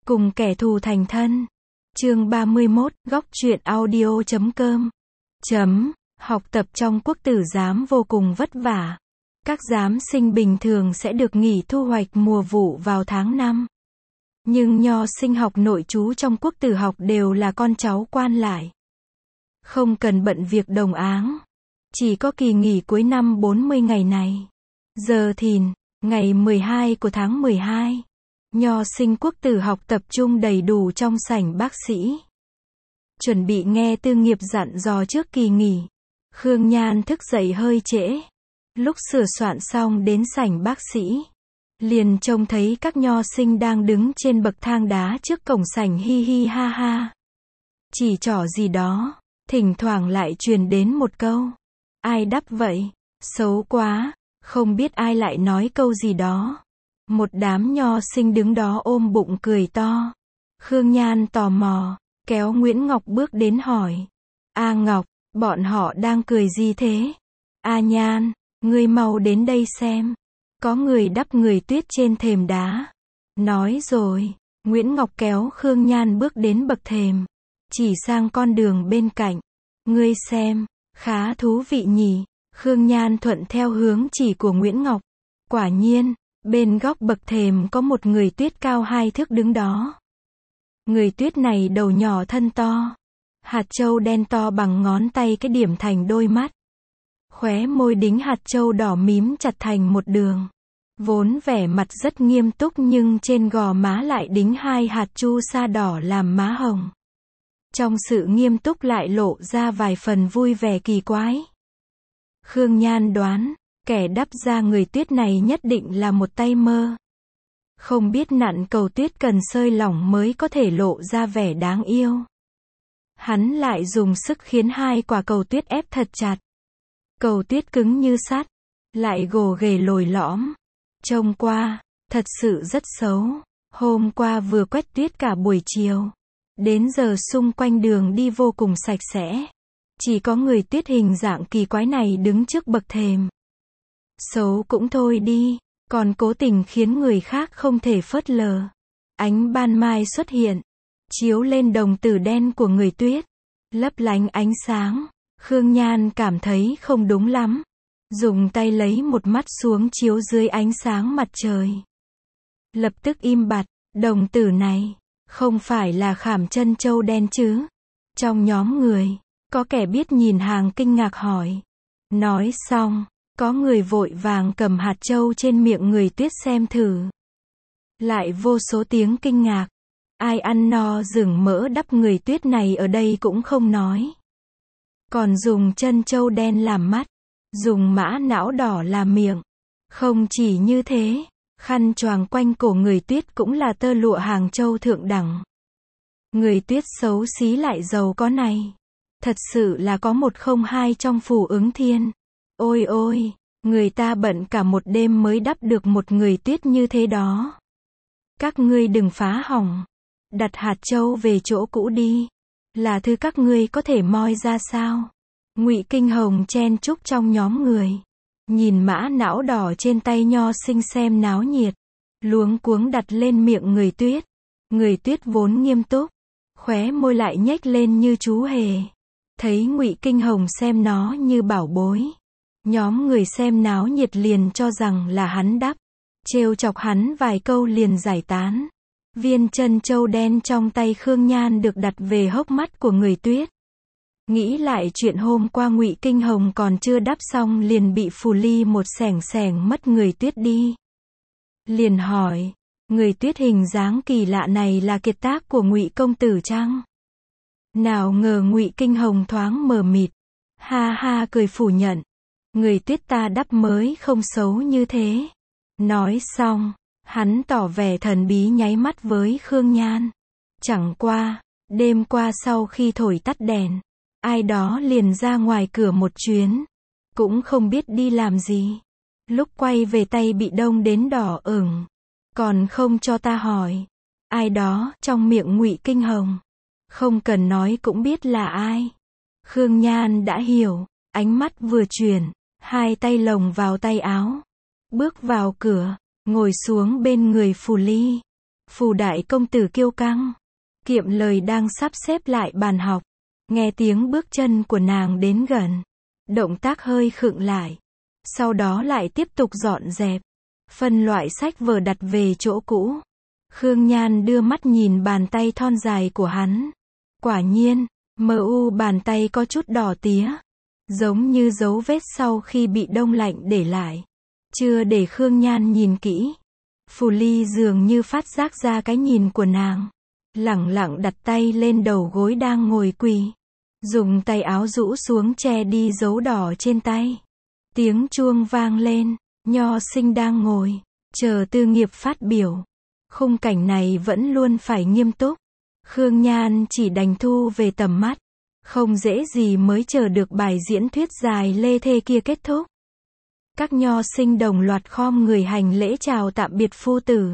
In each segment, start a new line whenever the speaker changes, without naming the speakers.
cùng kẻ thù thành thân. Chương 31, góc truyện audio.com. Học tập trong quốc tử giám vô cùng vất vả. Các giám sinh bình thường sẽ được nghỉ thu hoạch mùa vụ vào tháng 5. Nhưng nho sinh học nội trú trong quốc tử học đều là con cháu quan lại. Không cần bận việc đồng áng. Chỉ có kỳ nghỉ cuối năm 40 ngày này. Giờ thìn, ngày 12 của tháng 12. Nho sinh quốc tử học tập trung đầy đủ trong sảnh bác sĩ. Chuẩn bị nghe tư nghiệp dặn dò trước kỳ nghỉ. Khương Nhan thức dậy hơi trễ. Lúc sửa soạn xong đến sảnh bác sĩ, liền trông thấy các nho sinh đang đứng trên bậc thang đá trước cổng sảnh hi hi ha ha. Chỉ trỏ gì đó, thỉnh thoảng lại truyền đến một câu. Ai đắp vậy? Xấu quá, không biết ai lại nói câu gì đó. Một đám nho sinh đứng đó ôm bụng cười to. Khương Nhan tò mò, kéo Nguyễn Ngọc bước đến hỏi. A Ngọc, bọn họ đang cười gì thế? A Nhan, ngươi mau đến đây xem. Có người đắp người tuyết trên thềm đá. Nói rồi, Nguyễn Ngọc kéo Khương Nhan bước đến bậc thềm. Chỉ sang con đường bên cạnh. Ngươi xem, khá thú vị nhỉ. Khương Nhan thuận theo hướng chỉ của Nguyễn Ngọc. Quả nhiên, bên góc bậc thềm có một người tuyết cao 2 thước đứng đó. Người tuyết này đầu nhỏ thân to. Hạt châu đen to bằng ngón tay cái điểm thành đôi mắt. Khóe môi đính hạt châu đỏ mím chặt thành một đường. Vốn vẻ mặt rất nghiêm túc nhưng trên gò má lại đính 2 hạt chu sa đỏ làm má hồng. Trong sự nghiêm túc lại lộ ra vài phần vui vẻ kỳ quái. Khương Nhan đoán, kẻ đắp ra người tuyết này nhất định là một tay mơ. Không biết nặn cầu tuyết cần sơi lỏng mới có thể lộ ra vẻ đáng yêu. Hắn lại dùng sức khiến 2 quả cầu tuyết ép thật chặt. Cầu tuyết cứng như sắt, lại gồ ghề lồi lõm. Trông qua, thật sự rất xấu. Hôm qua vừa quét tuyết cả buổi chiều. Đến giờ xung quanh đường đi vô cùng sạch sẽ. Chỉ có người tuyết hình dạng kỳ quái này đứng trước bậc thềm. Xấu cũng thôi đi, còn cố tình khiến người khác không thể phớt lờ. Ánh ban mai xuất hiện, chiếu lên đồng tử đen của người tuyết, lấp lánh ánh sáng. Khương Nhan cảm thấy không đúng lắm. Dùng tay lấy một mắt xuống chiếu dưới ánh sáng mặt trời. Lập tức im bặt, đồng tử này, không phải là khảm chân châu đen chứ? Trong nhóm người, có kẻ biết nhìn hàng kinh ngạc hỏi. Nói xong, có người vội vàng cầm hạt châu trên miệng người tuyết xem thử. Lại vô số tiếng kinh ngạc. Ai ăn no rừng mỡ đắp người tuyết này ở đây cũng không nói. Còn dùng chân châu đen làm mắt, dùng mã não đỏ làm miệng. Không chỉ như thế, khăn choàng quanh cổ người tuyết cũng là tơ lụa Hàng Châu thượng đẳng. Người tuyết xấu xí lại giàu có này. Thật sự là có 102 trong phủ Ứng Thiên. Ôi ôi, người ta bận cả một đêm mới đắp được một người tuyết như thế đó. Các ngươi đừng phá hỏng. Đặt hạt châu về chỗ cũ đi. Là thứ các ngươi có thể moi ra sao? Ngụy Kinh Hồng chen chúc trong nhóm người. Nhìn mã não đỏ trên tay nho sinh xem náo nhiệt. Luống cuống đặt lên miệng người tuyết. Người tuyết vốn nghiêm túc. Khóe môi lại nhếch lên như chú hề. Thấy Ngụy Kinh Hồng xem nó như bảo bối. Nhóm người xem náo nhiệt liền cho rằng là hắn đắp. Trêu chọc hắn vài câu liền giải tán. Viên chân châu đen trong tay Khương Nhan được đặt về hốc mắt của người tuyết. Nghĩ lại chuyện hôm qua Ngụy Kinh Hồng còn chưa đắp xong liền bị phù ly một xẻng xẻng mất người tuyết đi. Liền hỏi, người tuyết hình dáng kỳ lạ này là kiệt tác của Ngụy công tử chăng? Nào ngờ Ngụy Kinh Hồng thoáng mờ mịt, ha ha cười phủ nhận. Người tuyết ta đắp mới không xấu như thế. Nói xong, hắn tỏ vẻ thần bí nháy mắt với Khương Nhan. Chẳng qua, đêm qua sau khi thổi tắt đèn, ai đó liền ra ngoài cửa một chuyến. Cũng không biết đi làm gì. Lúc quay về tay bị đông đến đỏ ửng. Còn không cho ta hỏi. Ai đó, trong miệng Ngụy Kinh Hồng. Không cần nói cũng biết là ai. Khương Nhan đã hiểu. Ánh mắt vừa chuyển, 2 tay lồng vào tay áo. Bước vào cửa, ngồi xuống bên người phù ly. Phù đại công tử kiêu căng. Kiệm lời đang sắp xếp lại bàn học. Nghe tiếng bước chân của nàng đến gần. Động tác hơi khựng lại. Sau đó lại tiếp tục dọn dẹp. Phân loại sách vở đặt về chỗ cũ. Khương Nhan đưa mắt nhìn bàn tay thon dài của hắn. Quả nhiên, bàn tay có chút đỏ tía. Giống như dấu vết sau khi bị đông lạnh để lại. Chưa để Khương Nhan nhìn kỹ. Phù Ly dường như phát giác ra cái nhìn của nàng. Lẳng lặng đặt tay lên đầu gối đang ngồi quỳ. Dùng tay áo rũ xuống che đi dấu đỏ trên tay. Tiếng chuông vang lên. Nho sinh đang ngồi. Chờ Tư Nghiệp phát biểu. Khung cảnh này vẫn luôn phải nghiêm túc. Khương Nhan chỉ đành thu về tầm mắt. Không dễ gì mới chờ được bài diễn thuyết dài lê thê kia kết thúc. Các nho sinh đồng loạt khom người hành lễ chào tạm biệt phu tử.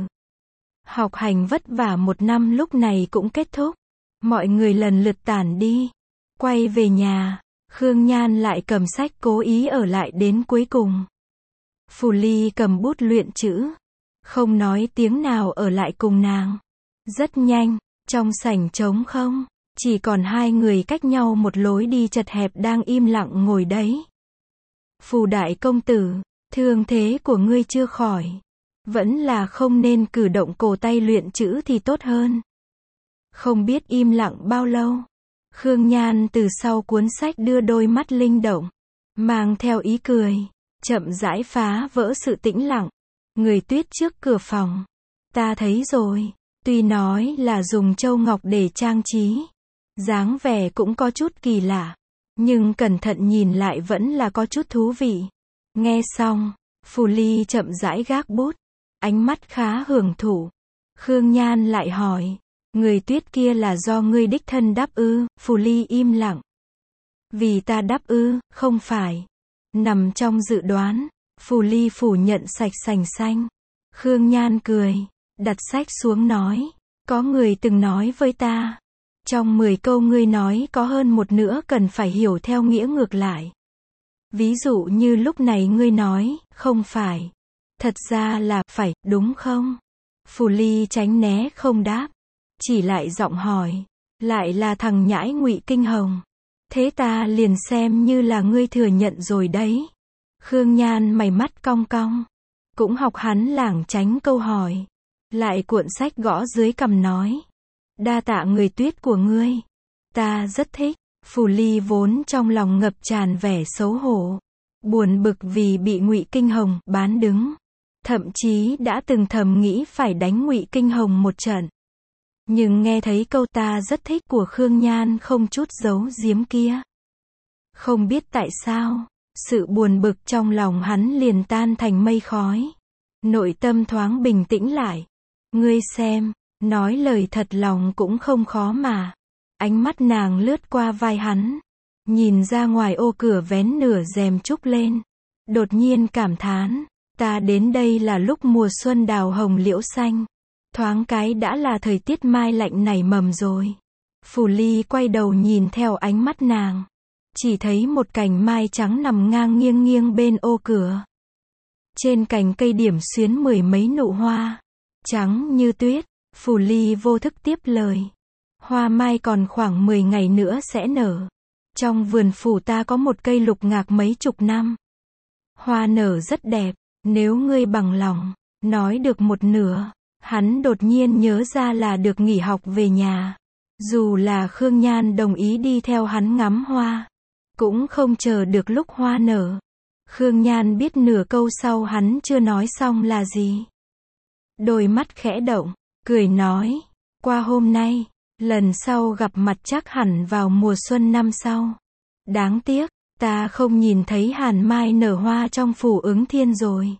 Học hành vất vả một năm lúc này cũng kết thúc. Mọi người lần lượt tản đi. Quay về nhà, Khương Nhan lại cầm sách cố ý ở lại đến cuối cùng. Phù Ly cầm bút luyện chữ. Không nói tiếng nào ở lại cùng nàng. Rất nhanh, trong sảnh trống không. Chỉ còn hai người cách nhau một lối đi chật hẹp đang im lặng ngồi đấy. Phù đại công tử, thương thế của ngươi chưa khỏi. Vẫn là không nên cử động cổ tay luyện chữ thì tốt hơn. Không biết im lặng bao lâu. Khương Nhan từ sau cuốn sách đưa đôi mắt linh động. Mang theo ý cười. Chậm rãi phá vỡ sự tĩnh lặng. Người Tuyết trước cửa phòng. Ta thấy rồi. Tuy nói là dùng châu ngọc để trang trí. Dáng vẻ cũng có chút kỳ lạ. Nhưng cẩn thận nhìn lại vẫn là có chút thú vị. Nghe xong, Phù Ly chậm rãi gác bút. Ánh mắt khá hưởng thụ. Khương Nhan lại hỏi. Người Tuyết kia là do ngươi đích thân đắp ư? Phù Ly im lặng. Vì ta đắp ư? Không phải. Nằm trong dự đoán. Phù Ly phủ nhận sạch sành xanh. Khương Nhan cười. Đặt sách xuống nói. Có người từng nói với ta. Trong 10 câu ngươi nói có hơn một nữa cần phải hiểu theo nghĩa ngược lại. Ví dụ như lúc này ngươi nói, không phải. Thật ra là, phải, đúng không? Phù Ly tránh né không đáp. Chỉ lại giọng hỏi. Lại là thằng nhãi Ngụy Kinh Hồng. Thế ta liền xem như là ngươi thừa nhận rồi đấy. Khương Nhan mày mắt cong cong. Cũng học hắn lảng tránh câu hỏi. Lại cuộn sách gõ dưới cằm nói. Đa tạ Người Tuyết của ngươi. Ta rất thích. Phù Ly vốn trong lòng ngập tràn vẻ xấu hổ. Buồn bực vì bị Ngụy Kinh Hồng bán đứng. Thậm chí đã từng thầm nghĩ phải đánh Ngụy Kinh Hồng một trận. Nhưng nghe thấy câu ta rất thích của Khương Nhan không chút giấu giếm kia. Không biết tại sao, sự buồn bực trong lòng hắn liền tan thành mây khói. Nội tâm thoáng bình tĩnh lại. Ngươi xem, nói lời thật lòng cũng không khó mà. Ánh mắt nàng lướt qua vai hắn. Nhìn ra ngoài ô cửa vén nửa rèm trúc lên. Đột nhiên cảm thán. Ta đến đây là lúc mùa xuân đào hồng liễu xanh. Thoáng cái đã là thời tiết mai lạnh nảy mầm rồi. Phù Ly quay đầu nhìn theo ánh mắt nàng. Chỉ thấy một cành mai trắng nằm ngang nghiêng nghiêng bên ô cửa. Trên cành cây điểm xuyến 10 mấy nụ hoa. Trắng như tuyết. Phù Ly vô thức tiếp lời. Hoa mai còn khoảng 10 ngày nữa sẽ nở. Trong vườn phủ ta có một cây lục ngạc mấy chục năm. Hoa nở rất đẹp. Nếu ngươi bằng lòng. Nói được một nửa. Hắn đột nhiên nhớ ra là được nghỉ học về nhà. Dù là Khương Nhan đồng ý đi theo hắn ngắm hoa. Cũng không chờ được lúc hoa nở. Khương Nhan biết nửa câu sau hắn chưa nói xong là gì. Đôi mắt khẽ động. Cười nói. Qua hôm nay. Lần sau gặp mặt chắc hẳn vào mùa xuân năm sau. Đáng tiếc. Ta không nhìn thấy hàn mai nở hoa trong phủ Ứng Thiên rồi.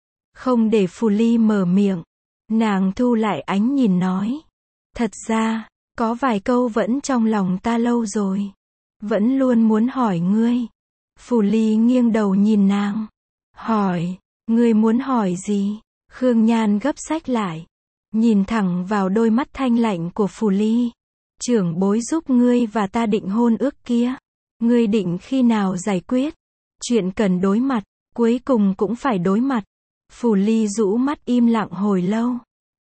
Không để Phù Ly mở miệng. Nàng thu lại ánh nhìn nói. Thật ra, có vài câu vẫn trong lòng ta lâu rồi. Vẫn luôn muốn hỏi ngươi. Phù Ly nghiêng đầu nhìn nàng. Hỏi, ngươi muốn hỏi gì? Khương Nhan gấp sách lại. Nhìn thẳng vào đôi mắt thanh lạnh của Phù Ly. Trưởng bối giúp ngươi và ta định hôn ước kia. Ngươi định khi nào giải quyết? Chuyện cần đối mặt, cuối cùng cũng phải đối mặt. Phù Ly rũ mắt im lặng hồi lâu.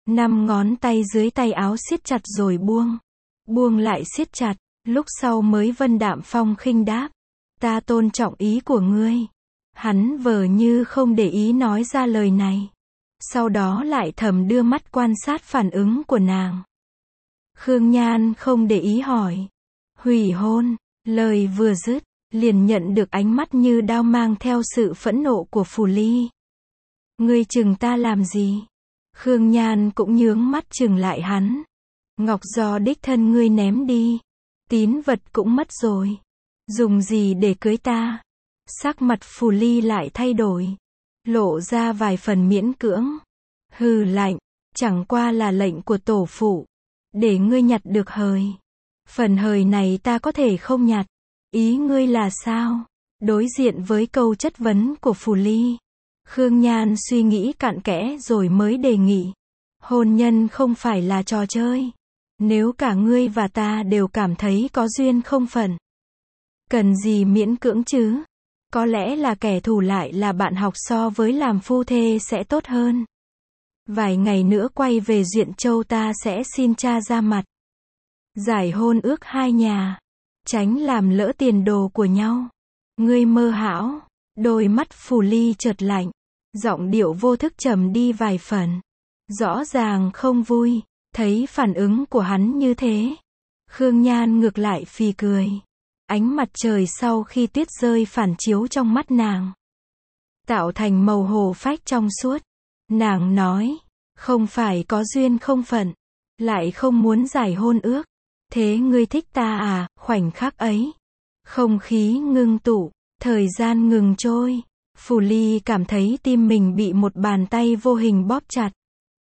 5 ngón tay dưới tay áo siết chặt rồi buông. Buông lại siết chặt, lúc sau mới vân đạm phong khinh đáp. Ta tôn trọng ý của ngươi. Hắn vờ như không để ý nói ra lời này. Sau đó lại thầm đưa mắt quan sát phản ứng của nàng. Khương Nhan không để ý hỏi. Hủy hôn, lời vừa dứt, liền nhận được ánh mắt như đao mang theo sự phẫn nộ của Phù Ly. Ngươi chừng ta làm gì? Khương Nhan cũng nhướng mắt chừng lại hắn. Ngọc do đích thân ngươi ném đi. Tín vật cũng mất rồi. Dùng gì để cưới ta? Sắc mặt Phù Ly lại thay đổi. Lộ ra vài phần miễn cưỡng. Hừ lạnh, chẳng qua là lệnh của tổ phụ. Để ngươi nhặt được hời. Phần hời này ta có thể không nhặt. Ý ngươi là sao? Đối diện với câu chất vấn của Phù Ly, Khương Nhan suy nghĩ cặn kẽ rồi mới đề nghị. Hôn nhân không phải là trò chơi. Nếu cả ngươi và ta đều cảm thấy có duyên không phận, cần gì miễn cưỡng chứ? Có lẽ là kẻ thù lại là bạn học, so với làm phu thê sẽ tốt hơn. Vài ngày nữa quay về Duyện Châu ta sẽ xin cha ra mặt. Giải hôn ước hai nhà. Tránh làm lỡ tiền đồ của nhau. Ngươi mơ hão. Đôi mắt Phù Ly chợt lạnh. Giọng điệu vô thức trầm đi vài phần. Rõ ràng không vui. Thấy phản ứng của hắn như thế, Khương Nhan ngược lại phì cười. Ánh mặt trời sau khi tuyết rơi phản chiếu trong mắt nàng, tạo thành màu hồ phách trong suốt. Nàng nói, không phải có duyên không phận, lại không muốn giải hôn ước. Thế ngươi thích ta à? Khoảnh khắc ấy, không khí ngưng tụ, thời gian ngừng trôi. Phù Ly cảm thấy tim mình bị một bàn tay vô hình bóp chặt,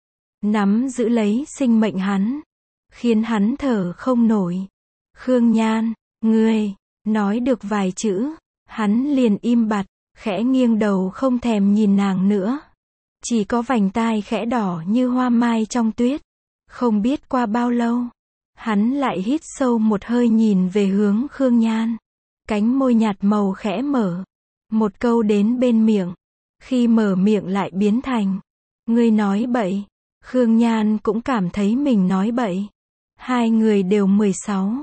nắm giữ lấy sinh mệnh hắn, khiến hắn thở không nổi. Khương Nhan, ngươi, nói được vài chữ, hắn liền im bặt, khẽ nghiêng đầu không thèm nhìn nàng nữa. Chỉ có vành tai khẽ đỏ như hoa mai trong tuyết. Không biết qua bao lâu, hắn lại hít sâu một hơi nhìn về hướng Khương Nhan. Cánh môi nhạt màu khẽ mở. Một câu đến bên miệng. Khi mở miệng lại biến thành, ngươi nói bậy. Khương Nhan cũng cảm thấy mình nói bậy. Hai người đều 16,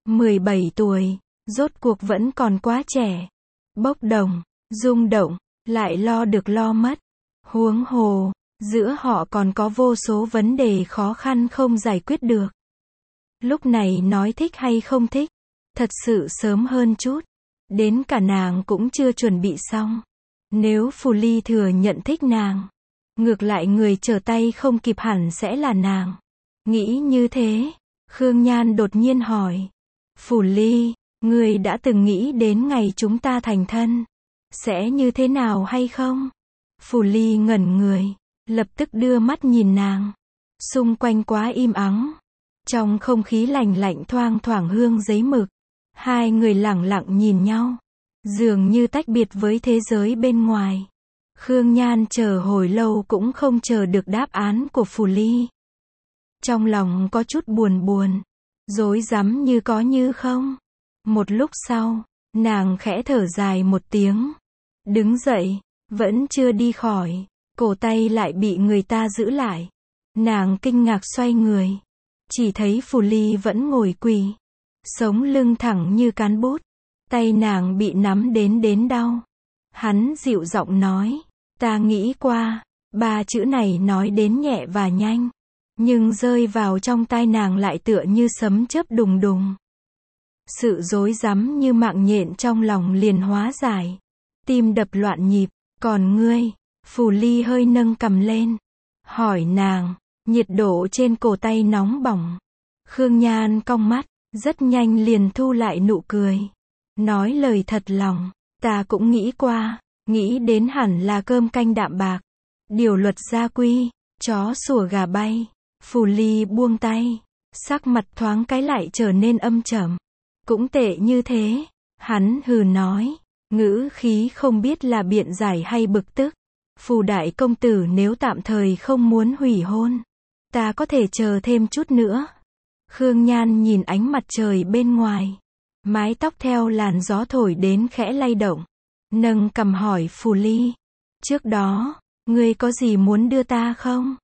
17 tuổi, rốt cuộc vẫn còn quá trẻ. Bốc đồng, rung động, lại lo được lo mất. Huống hồ, giữa họ còn có vô số vấn đề khó khăn không giải quyết được. Lúc này nói thích hay không thích, thật sự sớm hơn chút. Đến cả nàng cũng chưa chuẩn bị xong. Nếu Phù Ly thừa nhận thích nàng, ngược lại người trở tay không kịp hẳn sẽ là nàng. Nghĩ như thế, Khương Nhan đột nhiên hỏi. Phù Ly, ngươi đã từng nghĩ đến ngày chúng ta thành thân sẽ như thế nào hay không? Phù Ly ngẩn người, lập tức đưa mắt nhìn nàng. Xung quanh quá im ắng. Trong không khí lạnh lạnh thoang thoảng hương giấy mực. Hai người lẳng lặng nhìn nhau, dường như tách biệt với thế giới bên ngoài. Khương Nhan chờ hồi lâu cũng không chờ được đáp án của Phù Ly. Trong lòng có chút buồn buồn, rối rắm như có như không. Một lúc sau, nàng khẽ thở dài một tiếng, đứng dậy, vẫn chưa đi khỏi, cổ tay lại bị người ta giữ lại. Nàng kinh ngạc xoay người, chỉ thấy Phù Ly vẫn ngồi quỳ, sống lưng thẳng như cán bút, tay nàng bị nắm đến đau. Hắn dịu giọng nói, ta nghĩ qua. Ba chữ này nói đến nhẹ và nhanh, nhưng rơi vào trong tai nàng lại tựa như sấm chớp đùng đùng. Sự rối rắm như mạng nhện trong lòng liền hóa giải, tim đập loạn nhịp. Còn ngươi? Phù Ly hơi nâng cằm lên, hỏi nàng. Nhiệt độ trên cổ tay nóng bỏng. Khương Nhan cong mắt, rất nhanh liền thu lại nụ cười, nói lời thật lòng. Ta cũng nghĩ qua, nghĩ đến hẳn là cơm canh đạm bạc, điều luật gia quy, chó sủa gà bay. Phù Ly buông tay, sắc mặt thoáng cái lại trở nên âm trầm. Cũng tệ như thế. Hắn hừ nói, ngữ khí không biết là biện giải hay bực tức. Phù đại công tử nếu tạm thời không muốn hủy hôn, ta có thể chờ thêm chút nữa. Khương Nhan nhìn ánh mặt trời bên ngoài, mái tóc theo làn gió thổi đến khẽ lay động, nâng cằm hỏi Phù Ly. Trước đó, ngươi có gì muốn đưa ta không?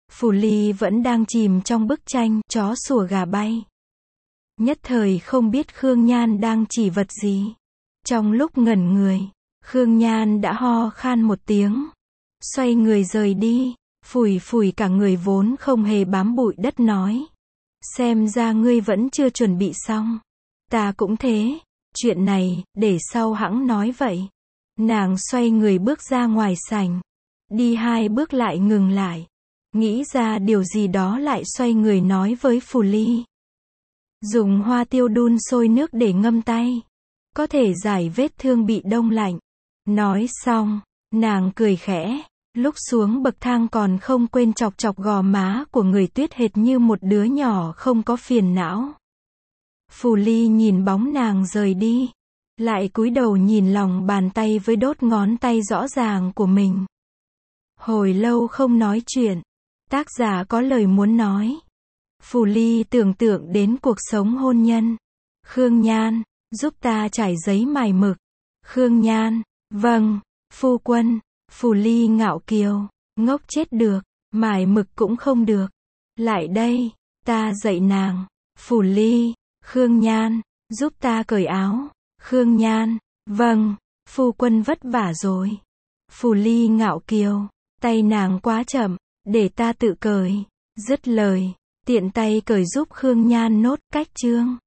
Phù Ly vẫn đang chìm trong bức tranh, chó sủa gà bay. Nhất thời không biết Khương Nhan đang chỉ vật gì. Trong lúc ngẩn người, Khương Nhan đã ho khan một tiếng. Xoay người rời đi, phủi phủi cả người vốn không hề bám bụi đất nói. Xem ra ngươi vẫn chưa chuẩn bị xong. Ta cũng thế, chuyện này, để sau hẵng nói vậy. Nàng xoay người bước ra ngoài sảnh. Đi 2 bước lại ngừng lại. Nghĩ ra điều gì đó lại xoay người nói với Phù Ly. Dùng hoa tiêu đun sôi nước để ngâm tay. Có thể giải vết thương bị đông lạnh. Nói xong, nàng cười khẽ. Lúc xuống bậc thang còn không quên chọc chọc gò má của người Tuyết hệt như một đứa nhỏ không có phiền não. Phù Ly nhìn bóng nàng rời đi. Lại cúi đầu nhìn lòng bàn tay với đốt ngón tay rõ ràng của mình. Hồi lâu không nói chuyện. Tác giả có lời muốn nói. Phù Ly tưởng tượng đến cuộc sống hôn nhân. Khương Nhan, giúp ta trải giấy mài mực. Khương Nhan, vâng, phu quân. Phù Ly ngạo kiều, ngốc chết được, mài mực cũng không được. Lại đây, ta dạy nàng. Phù Ly, Khương Nhan, giúp ta cởi áo. Khương Nhan, vâng, phu quân vất vả rồi. Phù Ly ngạo kiều, tay nàng quá chậm, để ta tự cởi. Dứt lời, tiện tay cởi giúp Khương Nhan nốt cách chương.